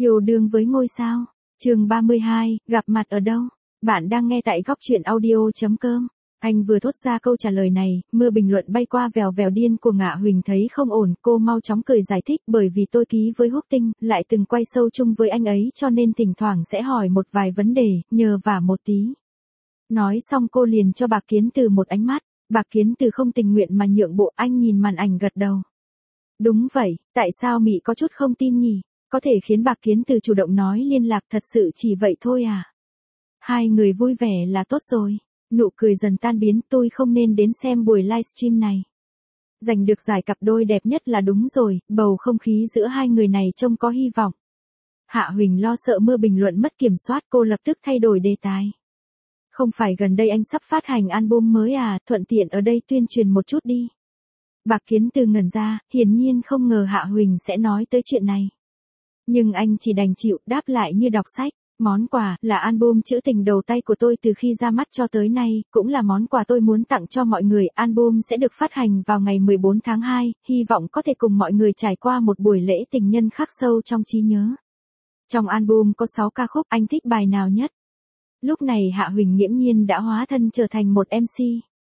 Yêu đương với ngôi sao. Chương 32, gặp mặt ở đâu? Bạn đang nghe tại góc truyện audio.com. Anh vừa thốt ra câu trả lời này, mưa bình luận bay qua vèo vèo điên của Ngạ Huỳnh thấy không ổn, cô mau chóng cười giải thích bởi vì tôi ký với Húc Tinh, lại từng quay show chung với anh ấy cho nên thỉnh thoảng sẽ hỏi một vài vấn đề, nhờ vả một tí. Nói xong cô liền cho Bạc Kiến Từ một ánh mắt, Bạc Kiến Từ không tình nguyện mà nhượng bộ, anh nhìn màn ảnh gật đầu. Đúng vậy, tại sao Mị có chút không tin nhỉ? Có thể khiến Bạc Kiến Từ chủ động nói liên lạc thật sự chỉ vậy thôi à? Hai người vui vẻ là tốt rồi. Nụ cười dần tan biến, tôi không nên đến xem buổi livestream này. Giành được giải cặp đôi đẹp nhất là đúng rồi, bầu không khí giữa hai người này trông có hy vọng. Hạ Huỳnh lo sợ mưa bình luận mất kiểm soát, cô lập tức thay đổi đề tài. Không phải gần đây anh sắp phát hành album mới à, thuận tiện ở đây tuyên truyền một chút đi. Bạc Kiến Từ ngẩn ra, hiển nhiên không ngờ Hạ Huỳnh sẽ nói tới chuyện này. Nhưng anh chỉ đành chịu, đáp lại như đọc sách. Món quà là album trữ tình đầu tay của tôi từ khi ra mắt cho tới nay, cũng là món quà tôi muốn tặng cho mọi người. Album sẽ được phát hành vào ngày 14 tháng 2, hy vọng có thể cùng mọi người trải qua một buổi lễ tình nhân khắc sâu trong trí nhớ. Trong album có 6 ca khúc, anh thích bài nào nhất? Lúc này Hạ Huỳnh nghiễm nhiên đã hóa thân trở thành một MC.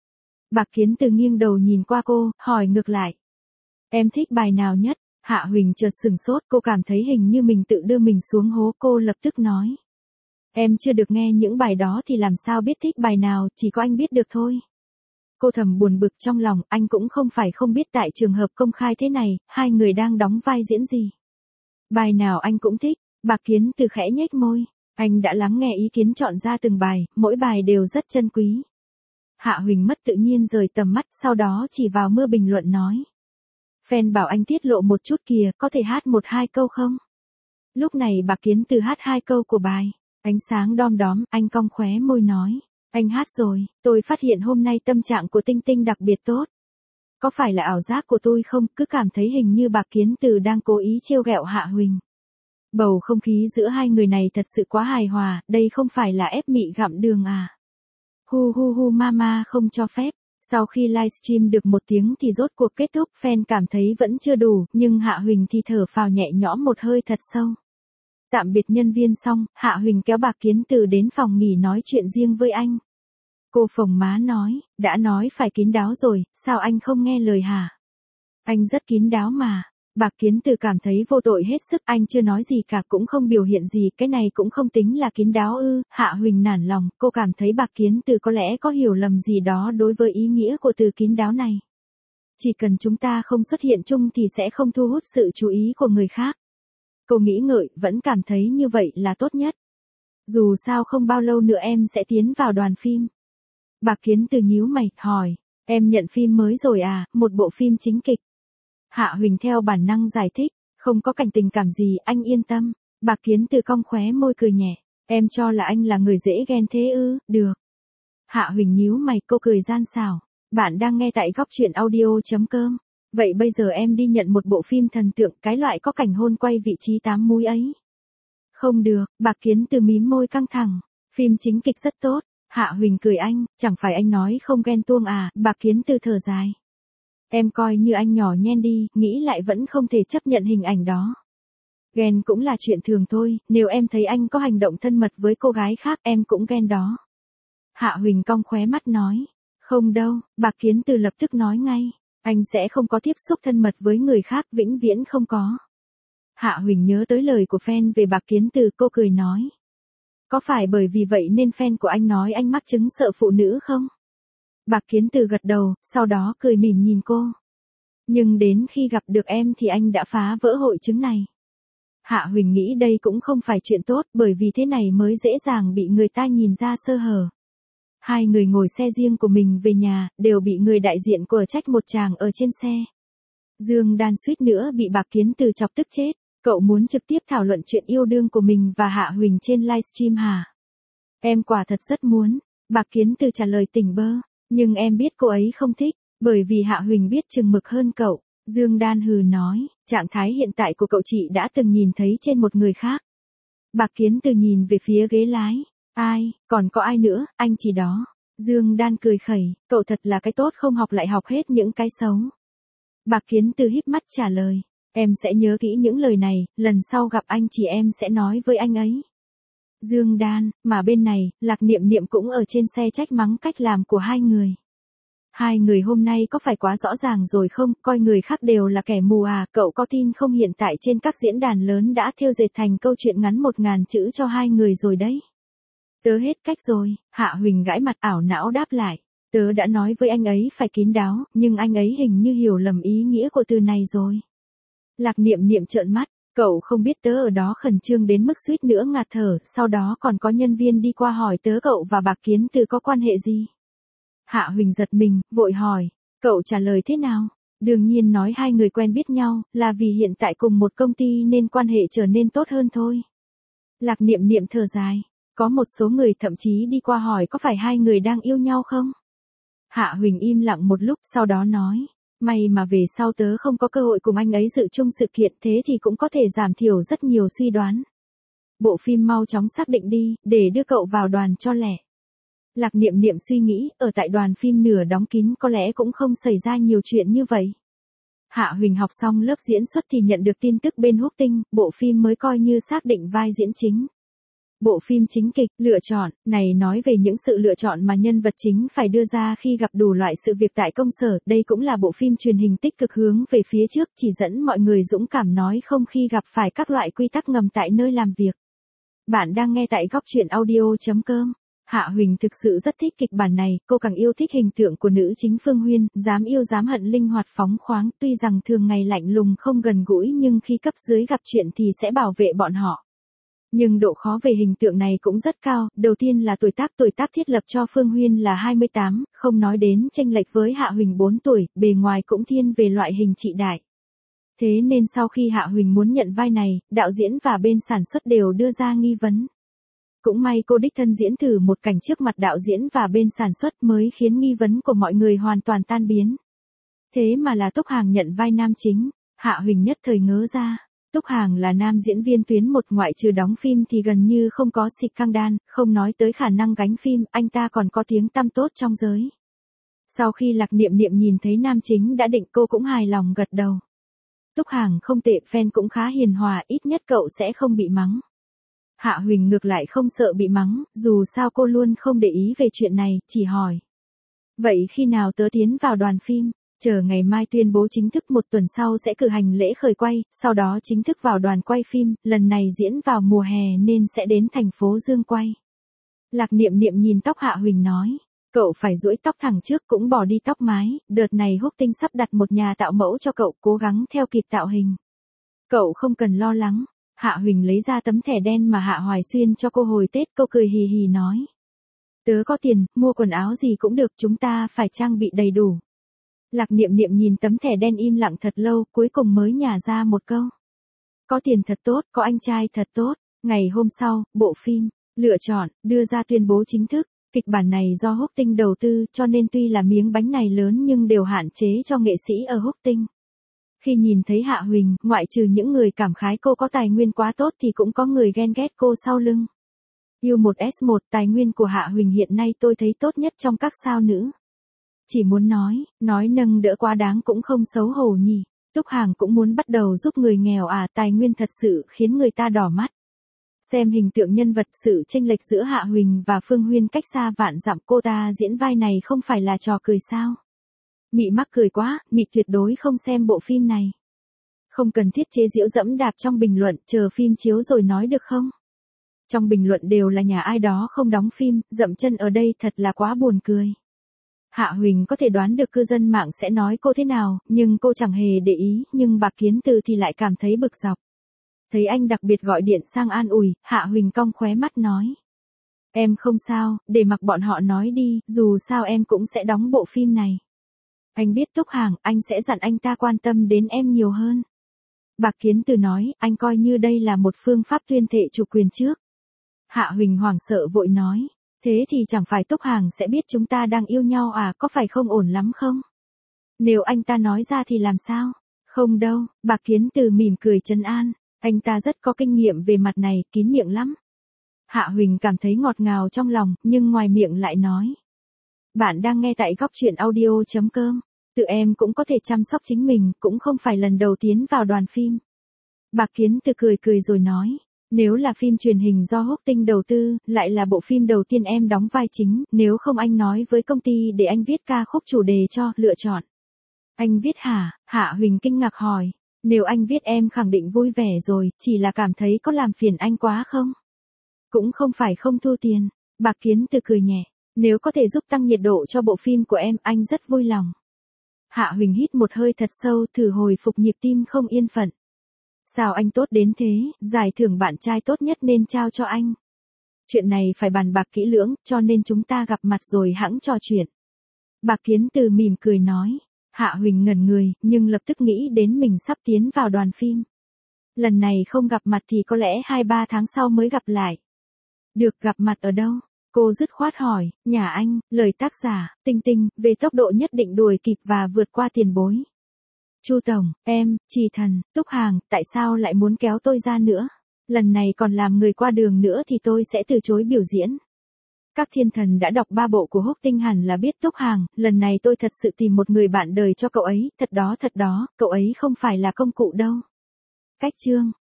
Bạc Kiến Từ nghiêng đầu nhìn qua cô, hỏi ngược lại. Em thích bài nào nhất? Hạ Huỳnh chợt sừng sốt, cô cảm thấy hình như mình tự đưa mình xuống hố, cô lập tức nói. Em chưa được nghe những bài đó thì làm sao biết thích bài nào, chỉ có anh biết được thôi. Cô thầm buồn bực trong lòng, anh cũng không phải không biết tại trường hợp công khai thế này, hai người đang đóng vai diễn gì. Bài nào anh cũng thích, Bạc Kiến Từ khẽ nhếch môi. Anh đã lắng nghe ý kiến chọn ra từng bài, mỗi bài đều rất chân quý. Hạ Huỳnh mất tự nhiên rời tầm mắt, sau đó chỉ vào mưa bình luận nói. Fan bảo anh tiết lộ một chút kìa, có thể hát 1-2 câu không? Lúc này Bạc Kiến Từ hát 2 câu của bài. Ánh sáng đom đóm, anh cong khóe môi nói. Anh hát rồi, tôi phát hiện hôm nay tâm trạng của Tinh Tinh đặc biệt tốt. Có phải là ảo giác của tôi không, cứ cảm thấy hình như Bạc Kiến Từ đang cố ý trêu ghẹo Hạ Huỳnh. Bầu không khí giữa hai người này thật sự quá hài hòa, đây không phải là ép Mị gặm đường à. Hu hu hu mama không cho phép. Sau khi livestream được 1 tiếng thì rốt cuộc kết thúc, fan cảm thấy vẫn chưa đủ, nhưng Hạ Huỳnh thì thở phào nhẹ nhõm một hơi thật sâu. Tạm biệt nhân viên xong, Hạ Huỳnh kéo Bạc Kiến Từ đến phòng nghỉ nói chuyện riêng với anh. Cô phồng má nói, đã nói phải kín đáo rồi, sao anh không nghe lời hả? Anh rất kín đáo mà. Bạc Kiến Từ cảm thấy vô tội hết sức, anh chưa nói gì cả cũng không biểu hiện gì, cái này cũng không tính là kín đáo ư. Hạ Huỳnh nản lòng, cô cảm thấy Bạc Kiến Từ có lẽ có hiểu lầm gì đó đối với ý nghĩa của từ kín đáo này. Chỉ cần chúng ta không xuất hiện chung thì sẽ không thu hút sự chú ý của người khác. Cô nghĩ ngợi, vẫn cảm thấy như vậy là tốt nhất. Dù sao không bao lâu nữa em sẽ tiến vào đoàn phim. Bạc Kiến Từ nhíu mày, hỏi, em nhận phim mới rồi à, một bộ phim chính kịch. Hạ Huỳnh theo bản năng giải thích, không có cảnh tình cảm gì, anh yên tâm. Bạc Kiến Từ cong khóe môi cười nhẹ, em cho là anh là người dễ ghen thế ư, được. Hạ Huỳnh nhíu mày, cô cười gian xảo, bạn đang nghe tại góc truyện audio.com. Vậy bây giờ em đi nhận một bộ phim thần tượng, cái loại có cảnh hôn quay vị trí 8 múi ấy. Không được, Bạc Kiến Từ mím môi căng thẳng, phim chính kịch rất tốt. Hạ Huỳnh cười anh, chẳng phải anh nói không ghen tuông à, Bạc Kiến Từ thở dài. Em coi như anh nhỏ nhen đi, nghĩ lại vẫn không thể chấp nhận hình ảnh đó. Ghen cũng là chuyện thường thôi, nếu em thấy anh có hành động thân mật với cô gái khác em cũng ghen đó. Hạ Huỳnh cong khóe mắt nói, không đâu, Bạc Kiến Từ lập tức nói ngay, anh sẽ không có tiếp xúc thân mật với người khác, vĩnh viễn không có. Hạ Huỳnh nhớ tới lời của fan về Bạc Kiến Từ, cô cười nói. Có phải bởi vì vậy nên fan của anh nói anh mắc chứng sợ phụ nữ không? Bạc Kiến Từ gật đầu, sau đó cười mỉm nhìn cô. Nhưng đến khi gặp được em thì anh đã phá vỡ hội chứng này. Hạ Huỳnh nghĩ đây cũng không phải chuyện tốt, bởi vì thế này mới dễ dàng bị người ta nhìn ra sơ hở. Hai người ngồi xe riêng của mình về nhà, đều bị người đại diện của trách một chàng ở trên xe. Dương Đan suýt nữa bị Bạc Kiến Từ chọc tức chết. Cậu muốn trực tiếp thảo luận chuyện yêu đương của mình và Hạ Huỳnh trên livestream hả? Em quả thật rất muốn. Bạc Kiến Từ trả lời tỉnh bơ. Nhưng em biết cô ấy không thích, bởi vì Hạ Huỳnh biết chừng mực hơn cậu. Dương Đan hừ nói, trạng thái hiện tại của cậu chị đã từng nhìn thấy trên một người khác. Bạc Kiến Từ nhìn về phía ghế lái. Ai, còn có ai nữa, anh chỉ đó. Dương Đan cười khẩy, cậu thật là cái tốt không học lại học hết những cái xấu. Bạc Kiến Từ híp mắt trả lời, Em sẽ nhớ kỹ những lời này, lần sau gặp anh chị em sẽ nói với anh ấy. Dương Đan, mà bên này, Lạc Niệm Niệm cũng ở trên xe trách mắng cách làm của hai người. Hai người hôm nay có phải quá rõ ràng rồi không, coi người khác đều là kẻ mù à, cậu có tin không hiện tại trên các diễn đàn lớn đã thêu dệt thành câu chuyện ngắn 1000 chữ cho hai người rồi đấy. Tớ hết cách rồi, Hạ Huỳnh gãi mặt ảo não đáp lại. Tớ đã nói với anh ấy phải kín đáo, nhưng anh ấy hình như hiểu lầm ý nghĩa của từ này rồi. Lạc Niệm Niệm trợn mắt, cậu không biết tớ ở đó khẩn trương đến mức suýt nữa ngạt thở, sau đó còn có nhân viên đi qua hỏi tớ cậu và Bạc Kiến Từ có quan hệ gì. Hạ Huỳnh giật mình, vội hỏi, cậu trả lời thế nào? Đương nhiên nói hai người quen biết nhau, là vì hiện tại cùng một công ty nên quan hệ trở nên tốt hơn thôi. Lạc Niệm Niệm thở dài, có một số người thậm chí đi qua hỏi có phải hai người đang yêu nhau không? Hạ Huỳnh im lặng một lúc sau đó nói, may mà về sau tớ không có cơ hội cùng anh ấy dự chung sự kiện, thế thì cũng có thể giảm thiểu rất nhiều suy đoán. Bộ phim mau chóng xác định đi, để đưa cậu vào đoàn cho lẹ. Lạc Niệm Niệm suy nghĩ, ở tại đoàn phim nửa đóng kín có lẽ cũng không xảy ra nhiều chuyện như vậy. Hạ Huỳnh học xong lớp diễn xuất thì nhận được tin tức bên Húc Tinh, bộ phim mới coi như xác định vai diễn chính. Bộ phim chính kịch, lựa chọn, này nói về những sự lựa chọn mà nhân vật chính phải đưa ra khi gặp đủ loại sự việc tại công sở, đây cũng là bộ phim truyền hình tích cực hướng về phía trước, chỉ dẫn mọi người dũng cảm nói không khi gặp phải các loại quy tắc ngầm tại nơi làm việc. Bạn đang nghe tại gocchuyenaudio.com. Hạ Huỳnh thực sự rất thích kịch bản này, cô càng yêu thích hình tượng của nữ chính Phương Huyên, dám yêu dám hận linh hoạt phóng khoáng, tuy rằng thường ngày lạnh lùng không gần gũi nhưng khi cấp dưới gặp chuyện thì sẽ bảo vệ bọn họ. Nhưng độ khó về hình tượng này cũng rất cao, đầu tiên là tuổi tác thiết lập cho Phương Huyên là 28, không nói đến chênh lệch với Hạ Huỳnh 4 tuổi, bề ngoài cũng thiên về loại hình trị đại. Thế nên sau khi Hạ Huỳnh muốn nhận vai này, đạo diễn và bên sản xuất đều đưa ra nghi vấn. Cũng may cô đích thân diễn thử một cảnh trước mặt đạo diễn và bên sản xuất mới khiến nghi vấn của mọi người hoàn toàn tan biến. Thế mà là Túc Hàng nhận vai nam chính, Hạ Huỳnh nhất thời ngớ ra. Túc Hàng là nam diễn viên tuyến một, ngoại trừ đóng phim thì gần như không có xịt căng đan, không nói tới khả năng gánh phim, anh ta còn có tiếng tăm tốt trong giới. Sau khi Lạc Niệm Niệm nhìn thấy nam chính đã định, cô cũng hài lòng gật đầu. Túc Hàng không tệ, fan cũng khá hiền hòa, ít nhất cậu sẽ không bị mắng. Hạ Huỳnh ngược lại không sợ bị mắng, dù sao cô luôn không để ý về chuyện này, chỉ hỏi. Vậy khi nào tớ tiến vào đoàn phim? Chờ ngày mai tuyên bố chính thức, một tuần sau sẽ cử hành lễ khởi quay, sau đó chính thức vào đoàn quay phim, lần này diễn vào mùa hè nên sẽ đến thành phố Dương quay. Lạc Niệm Niệm nhìn tóc Hạ Huỳnh nói, cậu phải duỗi tóc thẳng trước, cũng bỏ đi tóc mái, đợt này Húc Tinh sắp đặt một nhà tạo mẫu cho cậu, cố gắng theo kịp tạo hình. Cậu không cần lo lắng. Hạ Huỳnh lấy ra tấm thẻ đen mà Hạ Hoài Xuyên cho cô hồi Tết, cô cười hì hì nói. Tớ có tiền, mua quần áo gì cũng được, chúng ta phải trang bị đầy đủ. Lạc Niệm Niệm nhìn tấm thẻ đen im lặng thật lâu, cuối cùng mới nhả ra một câu. Có tiền thật tốt, có anh trai thật tốt. Ngày hôm sau, bộ phim, lựa chọn, đưa ra tuyên bố chính thức. Kịch bản này do Húc Tinh đầu tư, cho nên tuy là miếng bánh này lớn nhưng đều hạn chế cho nghệ sĩ ở Húc Tinh. Khi nhìn thấy Hạ Huỳnh, ngoại trừ những người cảm khái cô có tài nguyên quá tốt thì cũng có người ghen ghét cô sau lưng. U1S1, tài nguyên của Hạ Huỳnh hiện nay tôi thấy tốt nhất trong các sao nữ. Chỉ muốn nói nâng đỡ quá đáng cũng không xấu hổ nhỉ. Túc Hàng cũng muốn bắt đầu giúp người nghèo à, tài nguyên thật sự khiến người ta đỏ mắt. Xem hình tượng nhân vật, sự chênh lệch giữa Hạ Huỳnh và Phương Huyên cách xa vạn dặm, cô ta diễn vai này không phải là trò cười sao? Mị mắc cười quá, Mị tuyệt đối không xem bộ phim này. Không cần thiết chế giễu dẫm đạp trong bình luận, chờ phim chiếu rồi nói được không? Trong bình luận đều là nhà ai đó không đóng phim, dậm chân ở đây thật là quá buồn cười. Hạ Huỳnh có thể đoán được cư dân mạng sẽ nói cô thế nào, nhưng cô chẳng hề để ý, nhưng Bạc Kiến Từ thì lại cảm thấy bực dọc. Thấy anh đặc biệt gọi điện sang an ủi, Hạ Huỳnh cong khóe mắt nói. Em không sao, để mặc bọn họ nói đi, dù sao em cũng sẽ đóng bộ phim này. Anh biết Túc Hàng, anh sẽ dặn anh ta quan tâm đến em nhiều hơn. Bạc Kiến Từ nói, anh coi như đây là một phương pháp tuyên thệ chủ quyền trước. Hạ Huỳnh hoảng sợ vội nói, thế thì chẳng phải Túc Hàng sẽ biết chúng ta đang yêu nhau à, có phải không ổn lắm không? Nếu anh ta nói ra thì làm sao? Không đâu, Bạc Kiến Từ mỉm cười trấn an, anh ta rất có kinh nghiệm về mặt này, kín miệng lắm. Hạ Huỳnh cảm thấy ngọt ngào trong lòng, nhưng ngoài miệng lại nói. Bạn đang nghe tại gocchuyenaudio.com. Tự em cũng có thể chăm sóc chính mình, cũng không phải lần đầu tiến vào đoàn phim. Bạc Kiến Từ cười cười rồi nói, nếu là phim truyền hình do Húc Tinh đầu tư, lại là bộ phim đầu tiên em đóng vai chính, nếu không anh nói với công ty để anh viết ca khúc chủ đề cho, lựa chọn. Anh viết hả? Hạ Huỳnh kinh ngạc hỏi. Nếu anh viết em khẳng định vui vẻ rồi, chỉ là cảm thấy có làm phiền anh quá không? Cũng không phải không thu tiền. Bạc Kiến Từ cười nhẹ. Nếu có thể giúp tăng nhiệt độ cho bộ phim của em, anh rất vui lòng. Hạ Huỳnh hít một hơi thật sâu, thử hồi phục nhịp tim không yên phận. Sao anh tốt đến thế, giải thưởng bạn trai tốt nhất nên trao cho anh. Chuyện này phải bàn bạc kỹ lưỡng, cho nên chúng ta gặp mặt rồi hẵng trò chuyện. Bạc Kiến Từ mỉm cười nói. Hạ Huỳnh ngẩn người, nhưng lập tức nghĩ đến mình sắp tiến vào đoàn phim. Lần này không gặp mặt thì có lẽ 2-3 tháng sau mới gặp lại. Được, gặp mặt ở đâu? Cô dứt khoát hỏi, nhà anh, lời tác giả, Tinh Tinh, về tốc độ nhất định đuổi kịp và vượt qua tiền bối. Chu Tổng, em, Trì Thần, Túc Hàng, tại sao lại muốn kéo tôi ra nữa? Lần này còn làm người qua đường nữa thì tôi sẽ từ chối biểu diễn. Các thiên thần đã đọc 3 bộ của Húc Tinh hẳn là biết Túc Hàng, lần này tôi thật sự tìm một người bạn đời cho cậu ấy, thật đó, cậu ấy không phải là công cụ đâu. Cách chương